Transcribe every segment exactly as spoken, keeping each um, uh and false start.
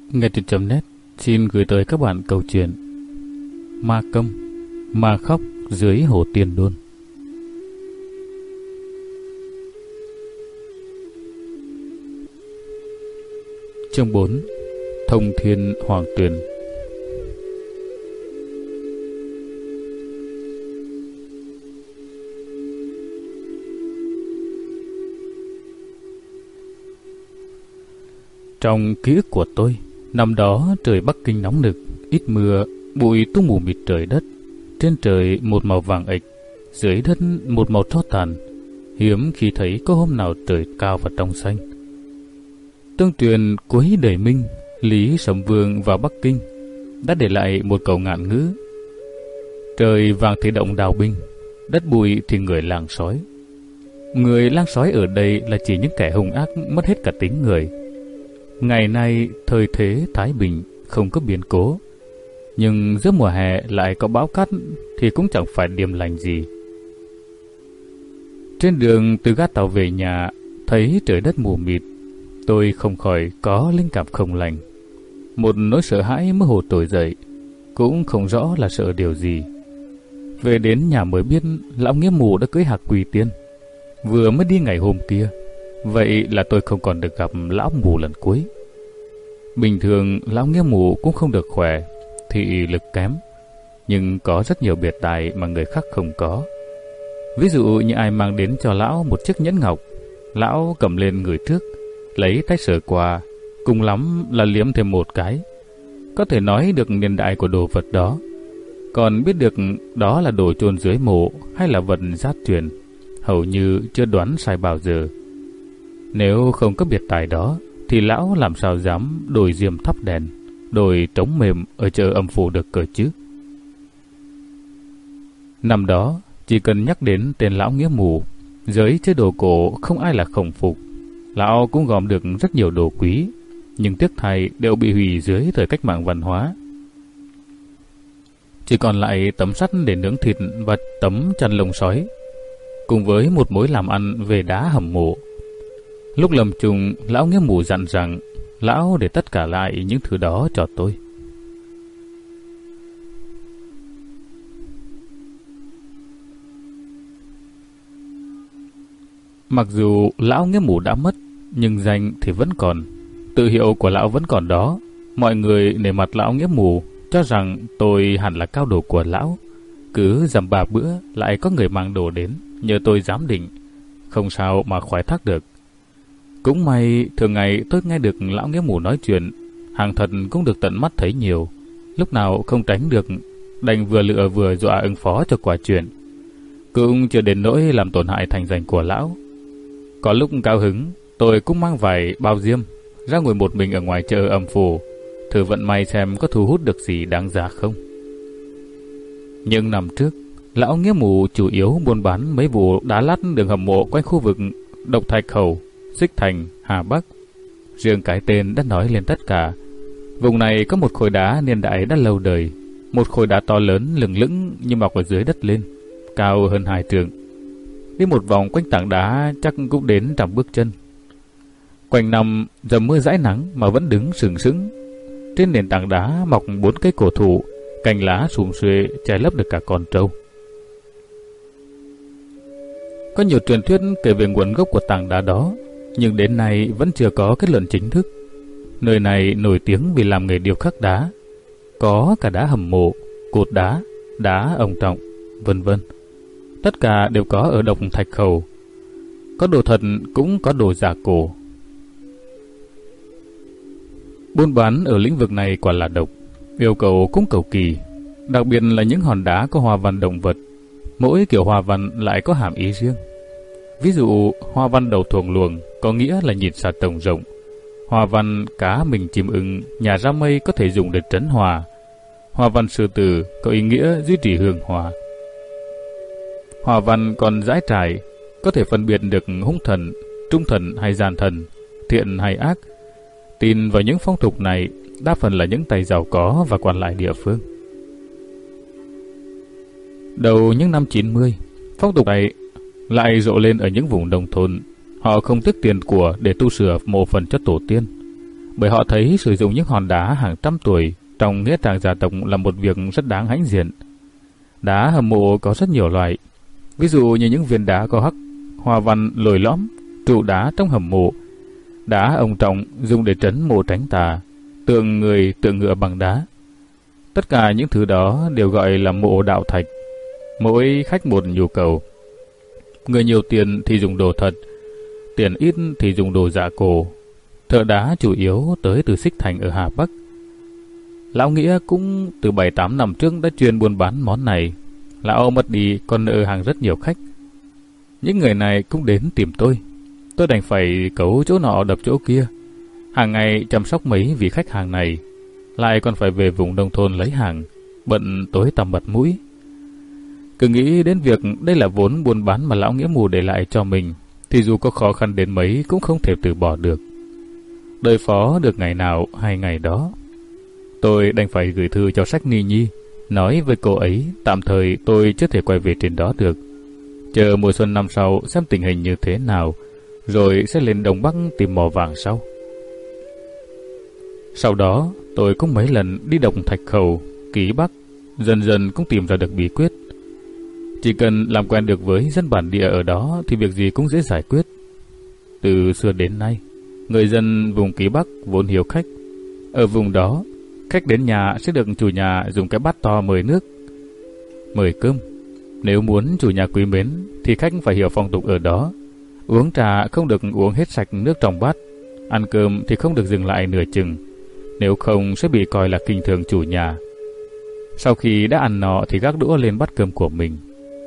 Nghe truyện chấm net xin gửi tới các bạn câu chuyện Ma Công, Ma Khóc dưới Hồ Tiên Đôn. Chương bốn. Thông Thiên Hoàng Tuyền. Trong ký ức của tôi, năm đó trời Bắc Kinh nóng nực, ít mưa, bụi tung mù mịt trời đất. Trên trời một màu vàng ệch, dưới đất một màu tro tàn. Hiếm khi thấy có hôm nào trời cao và trong xanh. Tương truyền cuối đời Minh, Lý Sầm Vương vào Bắc Kinh đã để lại một câu ngạn ngữ: trời vàng thì động đào binh, đất bụi thì người làng sói. Người làng sói ở đây là chỉ những kẻ hung ác mất hết cả tính người. Ngày nay thời thế thái bình, không có biến cố, nhưng giữa mùa hè lại có bão cát thì cũng chẳng phải điềm lành gì. Trên đường từ ga tàu về nhà, thấy trời đất mù mịt, tôi không khỏi có linh cảm không lành. Một nỗi sợ hãi mơ hồ trỗi dậy, cũng không rõ là sợ điều gì. Về đến nhà mới biết lão nghĩa mù đã cưới Hạc Quỳ Tiên, vừa mới đi ngày hôm kia. Vậy là tôi không còn được gặp lão mù lần cuối. Bình thường lão nghĩa mù cũng không được khỏe, thị lực kém, nhưng có rất nhiều biệt tài mà người khác không có. Ví dụ như ai mang đến cho lão một chiếc nhẫn ngọc, lão cầm lên người trước, lấy tay sờ qua, cùng lắm là liếm thêm một cái, có thể nói được niên đại của đồ vật đó. Còn biết được đó là đồ chôn dưới mộ hay là vật giác truyền, hầu như chưa đoán sai bao giờ. Nếu không có biệt tài đó, thì lão làm sao dám đổi diêm thắp đèn, đổi trống mềm ở chợ âm phủ được cơ chứ. Năm đó, chỉ cần nhắc đến tên lão nghĩa mù, giới chế đồ cổ không ai là không phục. Lão cũng gom được rất nhiều đồ quý, nhưng tiếc thay đều bị hủy dưới thời cách mạng văn hóa. Chỉ còn lại tấm sắt để nướng thịt và tấm chăn lông sói, cùng với một mối làm ăn về đá hầm mộ. Lúc lâm chung, lão nghĩa mù dặn rằng lão để tất cả lại những thứ đó cho tôi. Mặc dù lão nghĩa mù đã mất, nhưng danh thì vẫn còn, tự hiệu của lão vẫn còn đó. Mọi người nể mặt lão nghĩa mù, cho rằng tôi hẳn là cao đồ của lão. Cứ dằm ba bữa lại có người mang đồ đến, nhờ tôi giám định, không sao mà khoái thác được. Cũng may thường ngày tôi nghe được lão nghĩa mù nói chuyện, hàng thật cũng được tận mắt thấy nhiều, lúc nào không tránh được, đành vừa lựa vừa dọa ứng phó cho quả chuyện. Cũng chưa đến nỗi làm tổn hại thành danh của lão. Có lúc cao hứng, tôi cũng mang vài bao diêm ra ngồi một mình ở ngoài chợ âm phủ, thử vận may xem có thu hút được gì đáng giá không. Nhưng năm trước, lão nghĩa mù chủ yếu buôn bán mấy vụ đá lát đường hầm mộ quanh khu vực Độc Thạch Khẩu, Xích Thành, Hà Bắc. Riêng cái tên đã nói lên tất cả. Vùng này có một khối đá niên đại đã lâu đời, một khối đá to lớn lừng lững như mọc ở dưới đất lên, cao hơn hai trượng. Đi một vòng quanh tảng đá chắc cũng đến trăm bước chân. Quanh năm dầm mưa dãi nắng mà vẫn đứng sừng sững. Trên nền tảng đá mọc bốn cây cổ thụ, cành lá sum xuê che lấp được cả con trâu. Có nhiều truyền thuyết kể về nguồn gốc của tảng đá đó, nhưng đến nay vẫn chưa có kết luận chính thức. Nơi này nổi tiếng vì làm nghề điêu khắc đá, có cả đá hầm mộ, cột đá, đá ông trọng, vân vân. Tất cả đều có ở Độc Thạch Khẩu. Có đồ thật cũng có đồ giả cổ. Buôn bán ở lĩnh vực này quả là độc, yêu cầu cũng cầu kỳ, đặc biệt là những hòn đá có hoa văn động vật. Mỗi kiểu hoa văn lại có hàm ý riêng. Ví dụ, hoa văn đầu thuồng luồng có nghĩa là nhìn xa trông rộng. Hoa văn cá mình chim ưng, nhà ra mây có thể dùng để trấn hòa. Hoa văn sư tử có ý nghĩa duy trì hương hòa. Hoa văn còn dãi trải, có thể phân biệt được hung thần, trung thần hay gian thần, thiện hay ác. Tin vào những phong tục này, đa phần là những tay giàu có và quan lại địa phương. Đầu những năm chín mươi, phong tục này lại rộ lên ở những vùng nông thôn. Họ không tiếc tiền của để tu sửa mộ phần cho tổ tiên. bởi họ thấy sử dụng những hòn đá hàng trăm tuổi trong nghĩa trang gia tộc là một việc rất đáng hãnh diện. Đá hầm mộ có rất nhiều loại, ví dụ như những viên đá có hắc, hoa văn lồi lõm, trụ đá trong hầm mộ, đá ông trọng dùng để trấn mộ tránh tà, tượng người tượng ngựa bằng đá. Tất cả những thứ đó đều gọi là mộ đạo thạch, mỗi khách một nhu cầu. Người nhiều tiền thì dùng đồ thật, tiền ít thì dùng đồ dạ cổ. Thợ đá chủ yếu tới từ Xích Thành ở Hà Bắc. Lão Nghĩa cũng từ bảy tám năm trước đã chuyên buôn bán món này. Lão mất đi còn nợ hàng rất nhiều khách. Những người này cũng đến tìm tôi. Tôi đành phải cấu chỗ nọ đập chỗ kia, hàng ngày chăm sóc mấy vị khách hàng này, lại còn phải về vùng nông thôn lấy hàng, bận tối tăm mặt mũi. Cứ nghĩ đến việc đây là vốn buôn bán mà lão Nghĩa Mù để lại cho mình, thì dù có khó khăn đến mấy cũng không thể từ bỏ được. Đời phó được ngày nào hay ngày đó. Tôi đành phải gửi thư cho Sách Ni Nhi, nói với cô ấy tạm thời tôi chưa thể quay về trên đó được. Chờ mùa xuân năm sau xem tình hình như thế nào, rồi sẽ lên Đông Bắc tìm mỏ vàng sau. Sau đó, tôi cũng mấy lần đi Đồng Thạch Khẩu, Ký Bắc, dần dần cũng tìm ra được bí quyết. Chỉ cần làm quen được với dân bản địa ở đó thì việc gì cũng dễ giải quyết. Từ xưa đến nay, người dân vùng Ký Bắc vốn hiếu khách. Ở vùng đó, khách đến nhà sẽ được chủ nhà dùng cái bát to mời nước, mời cơm. Nếu muốn chủ nhà quý mến thì khách phải hiểu phong tục ở đó. Uống trà không được uống hết sạch nước trong bát, ăn cơm thì không được dừng lại nửa chừng, nếu không sẽ bị coi là khinh thường chủ nhà. Sau khi đã ăn no thì gác đũa lên bát cơm của mình.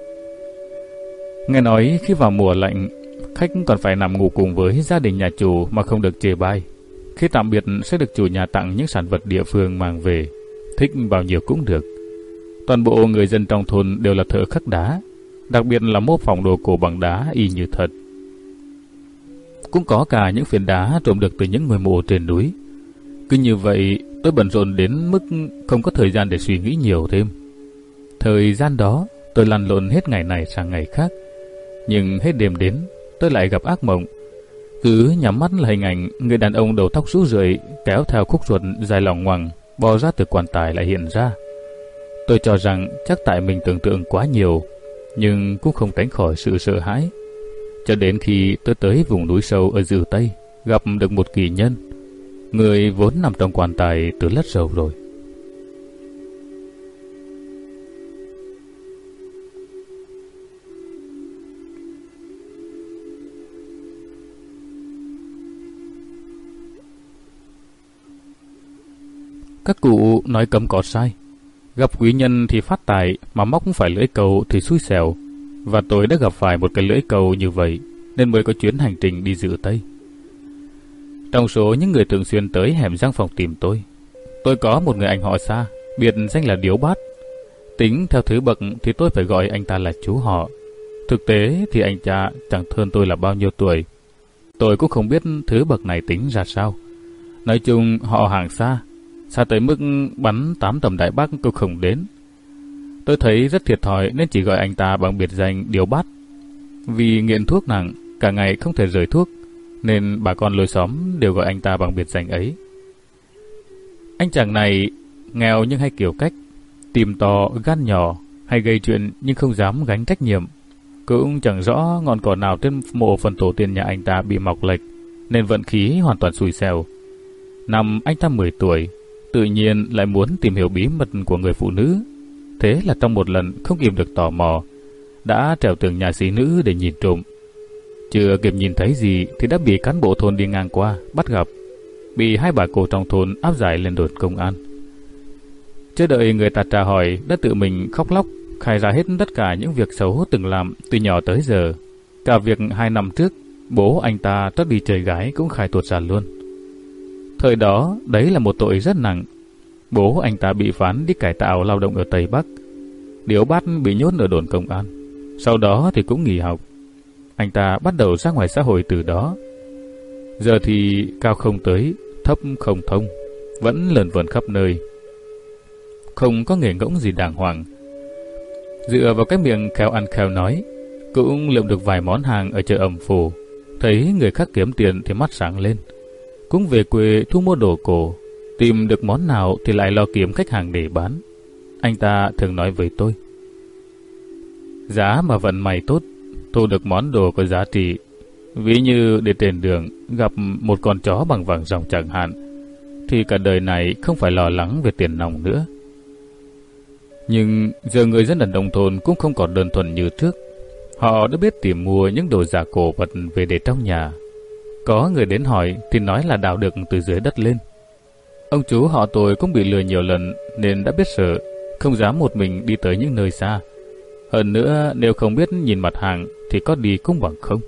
Nghe nói khi vào mùa lạnh, khách còn phải nằm ngủ cùng với gia đình nhà chủ mà không được chê bai. Khi tạm biệt sẽ được chủ nhà tặng những sản vật địa phương mang về, thích bao nhiêu cũng được. Toàn bộ người dân trong thôn đều là thợ khắc đá, đặc biệt là mô phỏng đồ cổ bằng đá y như thật. Cũng có cả những phiến đá trộm được từ những ngôi mộ trên núi. Cứ như vậy, tôi bận rộn đến mức không có thời gian để suy nghĩ nhiều thêm. Thời gian đó, tôi lăn lộn hết ngày này sang ngày khác. Nhưng hết đêm đến, tôi lại gặp ác mộng. Cứ nhắm mắt là hình ảnh người đàn ông đầu tóc rũ rượi kéo theo khúc ruột dài lòng ngoằng bò ra từ quan tài lại hiện ra. Tôi cho rằng chắc tại mình tưởng tượng quá nhiều, nhưng cũng không tránh khỏi sự sợ hãi. Cho đến khi tôi tới vùng núi sâu ở Dư Tây, gặp được một kỳ nhân, người vốn nằm trong quan tài từ rất lâu rồi. Các cụ nói cấm có sai, gặp quý nhân thì phát tài, mà móc phải lưỡi cầu thì xui xẻo. Và tôi đã gặp phải một cái lưỡi cầu như vậy, nên mới có chuyến hành trình đi Dư Tây. Trong số những người thường xuyên tới hẻm Giang Phòng tìm tôi, tôi có một người anh họ xa, biệt danh là Điếu Bát. Tính theo thứ bậc thì tôi phải gọi anh ta là chú họ. Thực tế thì anh cha chẳng hơn tôi là bao nhiêu tuổi. Tôi cũng không biết thứ bậc này tính ra sao. Nói chung họ hàng xa, xa tới mức bắn tám tầm Đại Bác cũng không đến. Tôi thấy rất thiệt thòi nên chỉ gọi anh ta bằng biệt danh Điếu Bát. Vì nghiện thuốc nặng, cả ngày không thể rời thuốc, nên bà con lối xóm đều gọi anh ta bằng biệt danh ấy. Anh chàng này nghèo nhưng hay kiểu cách, tim to gan nhỏ, hay gây chuyện nhưng không dám gánh trách nhiệm. Cũng chẳng rõ ngọn cỏ nào trên mộ phần tổ tiên nhà anh ta bị mọc lệch, nên vận khí hoàn toàn xui xẻo. Năm anh ta mười tuổi, tự nhiên lại muốn tìm hiểu bí mật của người phụ nữ. Thế là trong một lần không kìm được tò mò, đã trèo tường nhà sĩ nữ để nhìn trộm. Chưa kịp nhìn thấy gì thì đã bị cán bộ thôn đi ngang qua bắt gặp, bị hai bà cô trong thôn áp giải lên đồn công an. Chưa đợi người ta tra hỏi, đã tự mình khóc lóc khai ra hết tất cả những việc xấu từng làm từ nhỏ tới giờ. Cả việc hai năm trước bố anh ta trót đi chơi gái cũng khai tuột ra luôn. Thời đó đấy là một tội rất nặng. Bố anh ta bị phán đi cải tạo lao động ở Tây Bắc. Điếu Bát bị nhốt ở đồn công an. Sau đó thì cũng nghỉ học. Anh ta bắt đầu ra ngoài xã hội từ đó. Giờ thì cao không tới, thấp không thông, vẫn lẩn vẩn khắp nơi, không có nghề ngỗng gì đàng hoàng. Dựa vào cái miệng khéo ăn khéo nói, cũng lượm được vài món hàng ở chợ Ẩm Phủ. Thấy người khác kiếm tiền thì mắt sáng lên. cũng về quê thu mua đồ cổ, tìm được món nào thì lại lo kiếm khách hàng để bán. Anh ta thường nói với tôi, giá mà vận may tốt, thu được món đồ có giá trị, ví như để trên đường gặp một con chó bằng vàng ròng chẳng hạn, thì cả đời này không phải lo lắng về tiền nong nữa. Nhưng giờ người dân ở nông thôn cũng không còn đơn thuần như trước. Họ đã biết tìm mua những đồ giả cổ vật về để trong nhà. Có người đến hỏi thì nói là đào được từ dưới đất lên. Ông chú họ tôi cũng bị lừa nhiều lần nên đã biết sợ, không dám một mình đi tới những nơi xa. Hơn nữa, nếu không biết nhìn mặt hàng thì có đi cũng bằng không.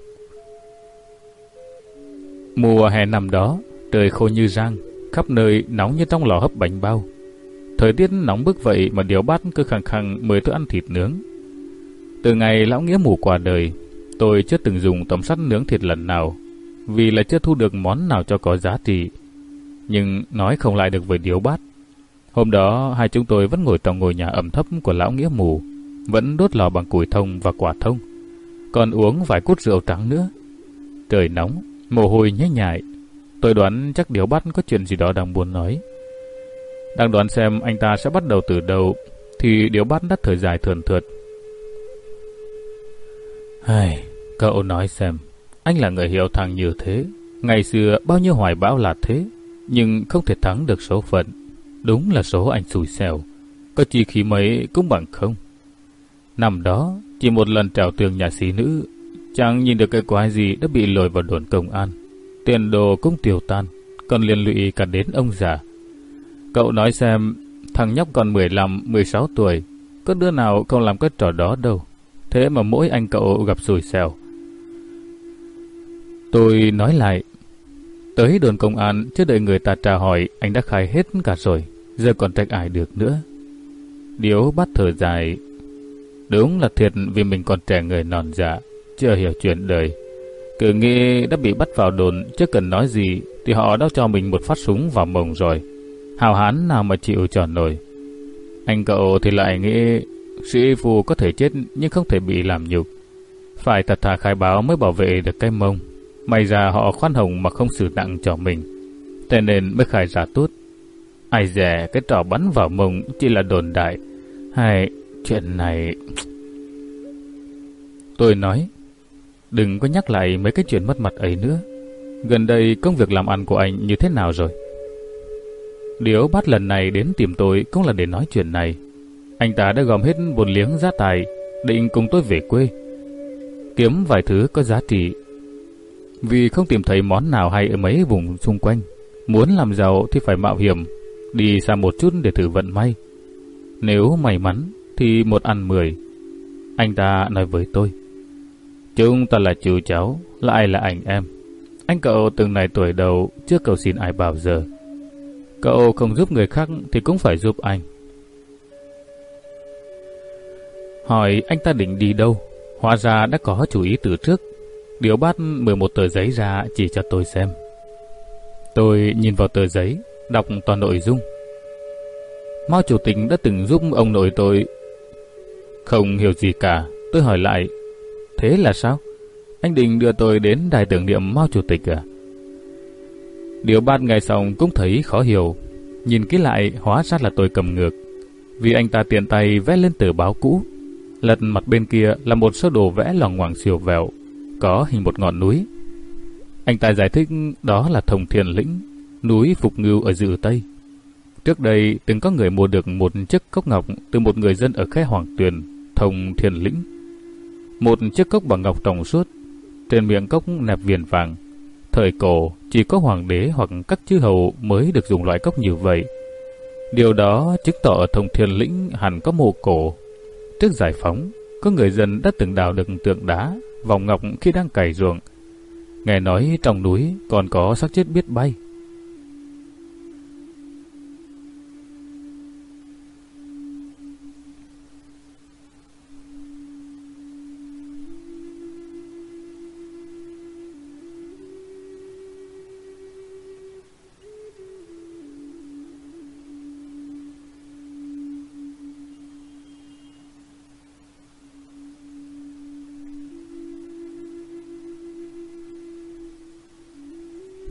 Mùa hè năm đó, trời khô như rang, khắp nơi nóng như trong lò hấp bánh bao. Thời tiết nóng bức vậy mà Điếu Bát cứ khăng khăng mời tôi ăn thịt nướng. Từ ngày lão Nghĩa Mù qua đời, tôi chưa từng dùng tấm sắt nướng thịt lần nào, vì là chưa thu được món nào cho có giá trị. Nhưng nói không lại được với Điếu Bát. Hôm đó hai chúng tôi vẫn ngồi trong ngôi nhà ẩm thấp của lão Nghĩa Mù, vẫn đốt lò bằng củi thông và quả thông, còn uống vài cút rượu trắng nữa. Trời nóng, mồ hôi nhễ nhại. Tôi đoán chắc Điếu Bát có chuyện gì đó đang muốn nói. Đang đoán xem anh ta sẽ bắt đầu từ đâu, thì Điếu Bát đã thở dài thườn thượt. Hây, cậu nói xem, anh là người hiểu thằng như thế. Ngày xưa bao nhiêu hoài bão là thế, nhưng không thể thắng được số phận. Đúng là số anh xui xẻo, có chi khí mấy cũng bằng không. Năm đó, chỉ một lần trèo tường nhà sĩ nữ, chẳng nhìn được cái quái gì đã bị lôi vào đồn công an. Tiền đồ cũng tiêu tan, còn liên lụy cả đến ông già. Cậu nói xem, thằng nhóc còn mười lăm, mười sáu tuổi, có đứa nào không làm cái trò đó đâu. Thế mà mỗi anh cậu gặp xui xẻo. Tôi nói lại, tới đồn công an chưa đợi người ta tra hỏi, anh đã khai hết cả rồi, giờ còn trách ai được nữa. Điếu Bát thở dài. Đúng là thiệt, vì mình còn trẻ người non dạ, chưa hiểu chuyện đời. Cứ nghĩ đã bị bắt vào đồn, chứ cần nói gì thì họ đã cho mình một phát súng vào mông rồi. Hào hán nào mà chịu cho nổi. Anh cậu thì lại nghĩ sĩ phu có thể chết nhưng không thể bị làm nhục, phải thật thà khai báo mới bảo vệ được cái mông. May ra họ khoan hồng mà không xử nặng cho mình, thế nên mới khai ra tốt. Ai dè cái trò bắn vào mông chỉ là đồn đại, hay chuyện này... Tôi nói, đừng có nhắc lại mấy cái chuyện mất mặt ấy nữa. Gần đây công việc làm ăn của anh như thế nào rồi? Điếu Bát lần này đến tìm tôi cũng là để nói chuyện này. Anh ta đã gom hết một liếng giá tài, định cùng tôi về quê, kiếm vài thứ có giá trị. Vì không tìm thấy món nào hay ở mấy vùng xung quanh, muốn làm giàu thì phải mạo hiểm, đi xa một chút để thử vận may. Nếu may mắn thì một ăn mười. Anh ta nói với tôi, chúng ta là chú cháu, lại là anh em. Anh cậu từng này tuổi đầu chưa cầu xin ai bao giờ. Cậu không giúp người khác thì cũng phải giúp anh. Hỏi anh ta định đi đâu, hóa ra đã có chủ ý từ trước. Điếu Bát mười một tờ giấy ra chỉ cho tôi xem. Tôi nhìn vào tờ giấy, đọc toàn nội dung. Mao chủ tịch đã từng giúp ông nội tôi. Không hiểu gì cả, tôi hỏi lại, thế là sao? Anh định đưa tôi đến đài tưởng niệm Mao chủ tịch à? Điếu Bát nghe xong cũng thấy khó hiểu. Nhìn kỹ lại hóa ra là tôi cầm ngược, vì anh ta tiện tay vẽ lên tờ báo cũ. Lật mặt bên kia là một sơ đồ vẽ loằng ngoằng siêu vẹo, có hình một ngọn núi. Anh ta giải thích đó là Thông Thiên Lĩnh, núi Phục Ngưu ở Dự Tây. Trước đây từng có người mua được một chiếc cốc ngọc từ một người dân ở khe Hoàng Tuyền, Thông Thiên Lĩnh. Một chiếc cốc bằng ngọc trong suốt, trên miệng cốc nẹp viền vàng. Thời cổ chỉ có hoàng đế hoặc các chư hầu mới được dùng loại cốc như vậy. Điều đó chứng tỏ ở Thông Thiên Lĩnh hẳn có mộ cổ. Trước giải phóng, có người dân đã từng đào được tượng đá, vòng ngọc khi đang cày ruộng. Nghe nói trong núi còn có xác chết biết bay.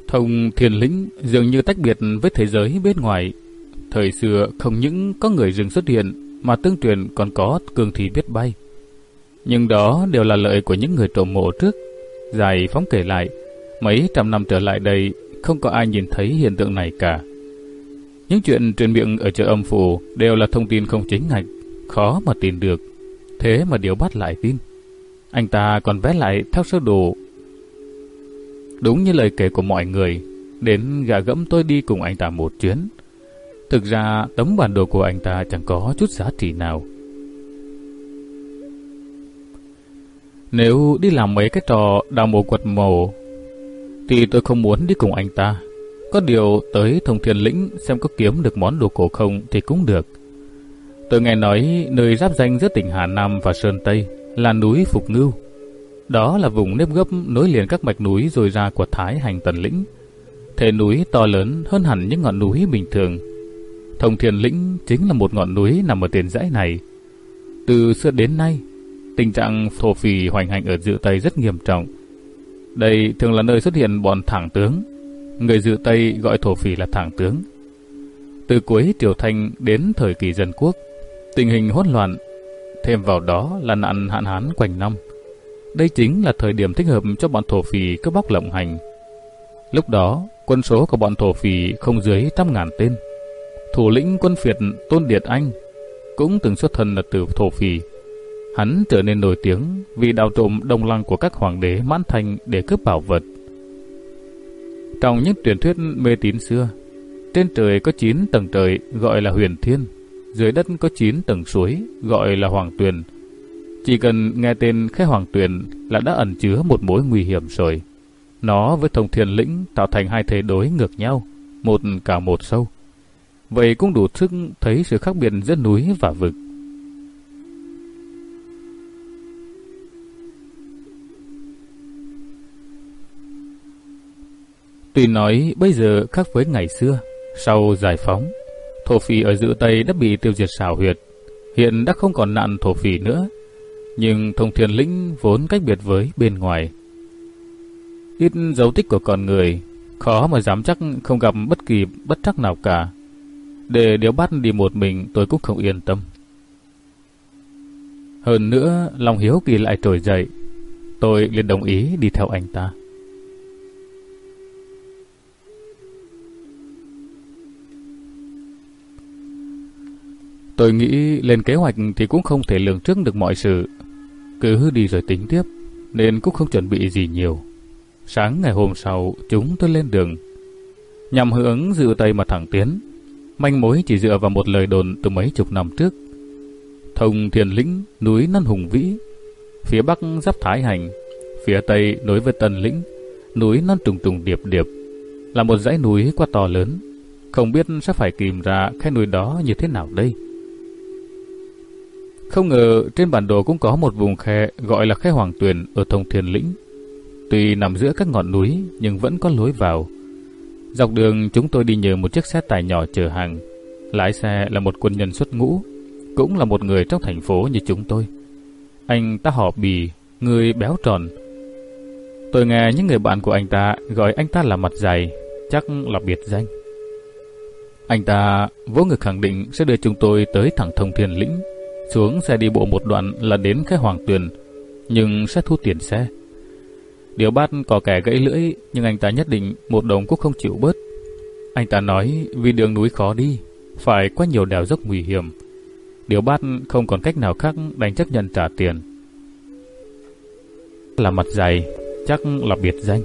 Thông Thiên Lĩnh dường như tách biệt với thế giới bên ngoài. Thời xưa không những có người rừng xuất hiện, mà tương truyền còn có cương thi biết bay. Nhưng đó đều là lợi của những người trộm mộ trước. Dài phóng kể lại, mấy trăm năm trở lại đây, không có ai nhìn thấy hiện tượng này cả. Những chuyện truyền miệng ở chợ Âm Phủ đều là thông tin không chính ngạch, khó mà tin được. Thế mà Điếu Bát lại tin. Anh ta còn vẽ lại theo sơ đồ. Đúng như lời kể của mọi người, đến gạ gẫm tôi đi cùng anh ta một chuyến. Thực ra tấm bản đồ của anh ta chẳng có chút giá trị nào. Nếu đi làm mấy cái trò đào mộ quật mộ thì tôi không muốn đi cùng anh ta. Có điều tới Thông Thiên Lĩnh xem có kiếm được món đồ cổ không thì cũng được. Tôi nghe nói nơi giáp ranh giữa tỉnh Hà Nam và Sơn Tây là núi Phục Ngưu. Đó là vùng nếp gấp nối liền các mạch núi dồi ra của Thái Hành Tần Lĩnh. Thể núi to lớn hơn hẳn những ngọn núi bình thường. Thông Thiên Lĩnh chính là một ngọn núi nằm ở tiền dãy này. Từ xưa đến nay, tình trạng thổ phỉ hoành hành ở Dự Tây rất nghiêm trọng. Đây thường là nơi xuất hiện bọn thẳng tướng. Người Dự Tây gọi thổ phỉ là thẳng tướng. Từ cuối Triều Thanh đến thời kỳ Dân Quốc, tình hình hỗn loạn, thêm vào đó là nạn hạn hán quanh năm. Đây chính là thời điểm thích hợp cho bọn thổ phỉ cướp bóc lộng hành. Lúc đó, quân số của bọn thổ phỉ không dưới trăm ngàn tên. Thủ lĩnh quân phiệt Tôn Điệt Anh cũng từng xuất thân là từ thổ phỉ. Hắn trở nên nổi tiếng vì đào trộm đồng lăng của các hoàng đế Mãn Thanh để cướp bảo vật. Trong những truyền thuyết mê tín xưa, trên trời có chín tầng trời gọi là Huyền Thiên, dưới đất có chín tầng suối gọi là Hoàng Tuyền. Chỉ cần nghe tên Khe Hoàng Tuyền là đã ẩn chứa một mối nguy hiểm rồi. Nó với Thông Thiên Lĩnh tạo thành hai thế đối ngược nhau, một cả một sâu. Vậy cũng đủ sức thấy sự khác biệt giữa núi và vực. Tuy nói bây giờ khác với ngày xưa, sau giải phóng, thổ phỉ ở Dự Tây đã bị tiêu diệt xảo huyệt, hiện đã không còn nạn thổ phỉ nữa. Nhưng Thông Thiên Lĩnh vốn cách biệt với bên ngoài. Ít dấu tích của con người, khó mà dám chắc không gặp bất kỳ bất trắc nào cả. Để Điếu Bát đi một mình tôi cũng không yên tâm. Hơn nữa, lòng hiếu kỳ lại trồi dậy. Tôi liền đồng ý đi theo anh ta. Tôi nghĩ lên kế hoạch thì cũng không thể lường trước được mọi sự. Cứ đi rồi tính tiếp, nên cũng không chuẩn bị gì nhiều. Sáng ngày hôm sau, chúng tôi lên đường, nhằm hướng Dự Tây mà thẳng tiến. Manh mối chỉ dựa vào một lời đồn từ mấy chục năm trước. Thông Thiên Lĩnh, núi non hùng vĩ, phía bắc giáp Thái Hành, phía tây nối với Tân Lĩnh, núi non trùng trùng điệp điệp, là một dãy núi quá to lớn. Không biết sẽ phải tìm ra cái núi đó như thế nào đây. Không ngờ trên bản đồ cũng có một vùng khe gọi là khe Hoàng Tuyền ở Thông Thiên Lĩnh. Tuy nằm giữa các ngọn núi nhưng vẫn có lối vào. Dọc đường chúng tôi đi nhờ một chiếc xe tải nhỏ chở hàng. Lái xe là một quân nhân xuất ngũ, cũng là một người trong thành phố như chúng tôi. Anh ta họ Bì, người béo tròn. Tôi nghe những người bạn của anh ta gọi anh ta là mặt dày, chắc là biệt danh. Anh ta vỗ ngực khẳng định sẽ đưa chúng tôi tới thẳng Thông Thiên Lĩnh. Xuống xe đi bộ một đoạn là đến cái Hoàng Tuyền, nhưng sẽ thu tiền xe. Điếu Bát có kẻ gãy lưỡi, nhưng anh ta nhất định một đồng cũng không chịu bớt. Anh ta nói vì đường núi khó đi, phải qua nhiều đèo dốc nguy hiểm. Điếu Bát không còn cách nào khác đành chấp nhận trả tiền. Là mặt dày, chắc là biệt danh.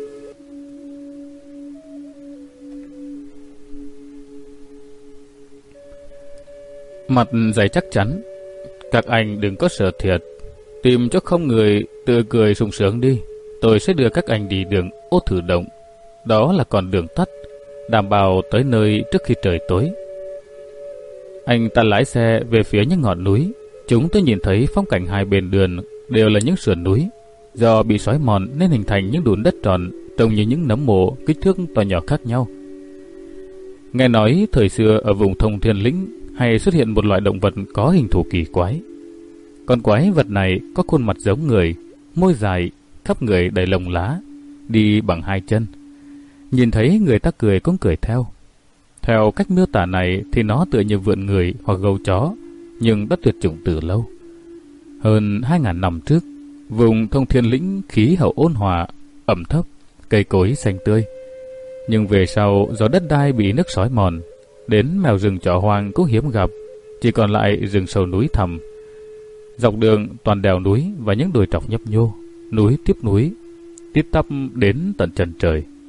Mặt dày chắc chắn. Các anh đừng có sợ thiệt, tìm cho không người tự cười sung sướng đi. Tôi sẽ đưa các anh đi đường Ô Thử Động. Đó là con đường tắt, đảm bảo tới nơi trước khi trời tối. Anh ta lái xe về phía những ngọn núi. Chúng tôi nhìn thấy phong cảnh hai bên đường đều là những sườn núi. Do bị xói mòn nên hình thành những đùn đất tròn trông như những nấm mộ kích thước to nhỏ khác nhau. Nghe nói thời xưa ở vùng Thông Thiên Lĩnh hay xuất hiện một loại động vật có hình thù kỳ quái. Con quái vật này có khuôn mặt giống người, môi dài, khắp người đầy lông lá, đi bằng hai chân. Nhìn thấy người ta cười cũng cười theo. Theo cách miêu tả này thì nó tựa như vượn người hoặc gấu chó, nhưng đã tuyệt chủng từ lâu. Hơn hai ngàn năm trước, vùng Thông Thiên Lĩnh khí hậu ôn hòa, ẩm thấp, cây cối xanh tươi. Nhưng về sau do đất đai bị nước xói mòn, đến mèo rừng chó hoang cũng hiếm gặp, chỉ còn lại rừng sâu núi thẳm. Dọc đường toàn đèo núi và những đồi trọc nhấp nhô, núi tiếp núi, tít tắp đến tận chân trời.